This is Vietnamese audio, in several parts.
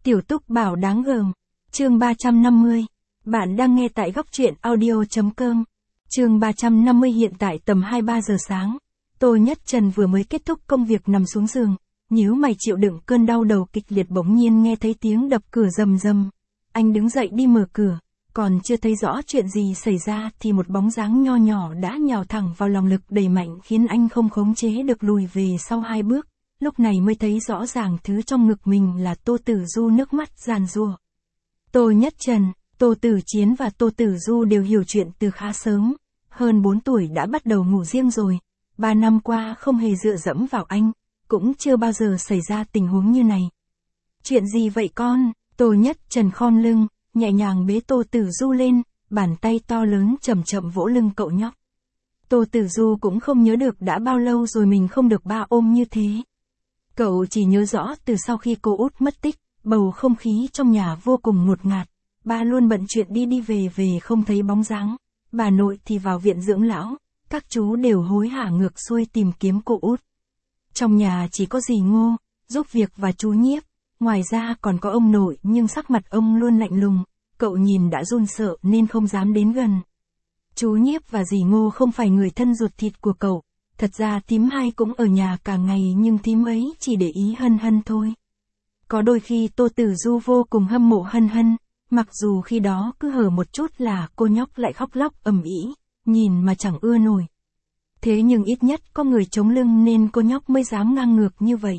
Tiểu Túc Bảo đáng gờm. Chương 350. Bạn đang nghe tại góc truyện audio.com. Chương 350 hiện tại tầm 2-3 giờ sáng. Tô Nhất Trần vừa mới kết thúc công việc nằm xuống giường, nhíu mày chịu đựng cơn đau đầu kịch liệt bỗng nhiên nghe thấy tiếng đập cửa rầm rầm. Anh đứng dậy đi mở cửa, còn chưa thấy rõ chuyện gì xảy ra thì một bóng dáng nho nhỏ đã nhào thẳng vào lòng lực đầy mạnh khiến anh không khống chế được lùi về sau 2 bước. Lúc này mới thấy rõ ràng thứ trong ngực mình là Tô Tử Du, nước mắt giàn giụa. Tô Nhất Trần, Tô Tử Chiến và Tô Tử Du đều hiểu chuyện từ khá sớm, hơn 4 tuổi đã bắt đầu ngủ riêng rồi. 3 năm qua không hề dựa dẫm vào anh, cũng chưa bao giờ xảy ra tình huống như này. Chuyện gì vậy con? Tô Nhất Trần khom lưng, nhẹ nhàng bế Tô Tử Du lên, bàn tay to lớn chậm chậm vỗ lưng cậu nhóc. Tô Tử Du cũng không nhớ được đã bao lâu rồi mình không được ba ôm như thế. Cậu chỉ nhớ rõ từ sau khi cô út mất tích, bầu không khí trong nhà vô cùng ngột ngạt. Ba luôn bận chuyện đi về không thấy bóng dáng. Bà nội thì vào viện dưỡng lão, các chú đều hối hả ngược xuôi tìm kiếm cô út. Trong nhà chỉ có dì Ngô, giúp việc và chú Nhiếp. Ngoài ra còn có ông nội nhưng sắc mặt ông luôn lạnh lùng, cậu nhìn đã run sợ nên không dám đến gần. Chú Nhiếp và dì Ngô không phải người thân ruột thịt của cậu. Thật ra thím hai cũng ở nhà cả ngày nhưng thím ấy chỉ để ý Hân Hân thôi. Có đôi khi Tô Tử Du vô cùng hâm mộ Hân Hân, mặc dù khi đó cứ hở một chút là cô nhóc lại khóc lóc ầm ĩ, nhìn mà chẳng ưa nổi. Thế nhưng ít nhất có người chống lưng nên cô nhóc mới dám ngang ngược như vậy.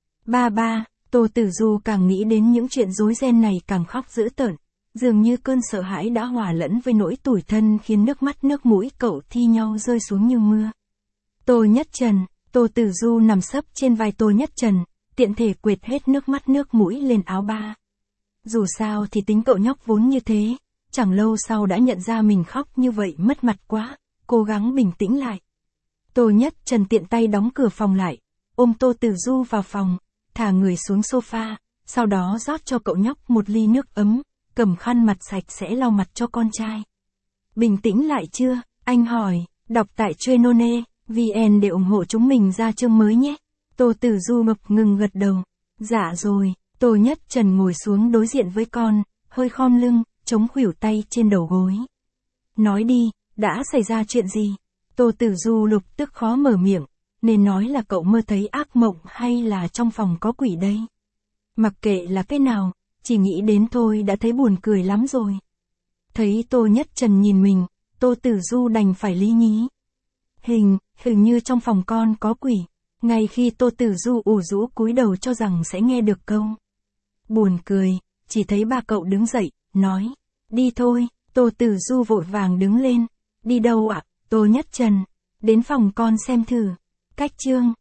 Ba, Tô Tử Du càng nghĩ đến những chuyện rối ren này càng khóc dữ tợn, dường như cơn sợ hãi đã hòa lẫn với nỗi tủi thân khiến nước mắt nước mũi cậu thi nhau rơi xuống như mưa. Tô Nhất Trần, Tô Tử Du nằm sấp trên vai Tô Nhất Trần, tiện thể quệt hết nước mắt nước mũi lên áo ba. Dù sao thì tính cậu nhóc vốn như thế, chẳng lâu sau đã nhận ra mình khóc như vậy mất mặt quá, cố gắng bình tĩnh lại. Tô Nhất Trần tiện tay đóng cửa phòng lại, ôm Tô Tử Du vào phòng, thả người xuống sofa, sau đó rót cho cậu nhóc một ly nước ấm, cầm khăn mặt sạch sẽ lau mặt cho con trai. Bình tĩnh lại chưa? Anh hỏi, đọc tại Chuyên.vn để ủng hộ chúng mình ra chương mới nhé. Tô Tử Du ngập ngừng gật đầu. Dạ rồi. Tô Nhất Trần ngồi xuống đối diện với con, hơi khom lưng, chống khuỷu tay trên đầu gối. Nói đi, đã xảy ra chuyện gì? Tô Tử Du lập tức khó mở miệng, nên nói là cậu mơ thấy ác mộng hay là trong phòng có quỷ đây? Mặc kệ là cái nào, chỉ nghĩ đến thôi đã thấy buồn cười lắm rồi. Thấy Tô Nhất Trần nhìn mình, Tô Tử Du đành phải lý nhí. Hình như trong phòng con có quỷ. Ngay khi Tô Tử Du ủ rũ cúi đầu cho rằng sẽ nghe được câu buồn cười, chỉ thấy ba cậu đứng dậy, nói, đi thôi. Tô Tử Du vội vàng đứng lên. Đi đâu ạ? Tô Nhất Trần, đến phòng con xem thử. Cách chương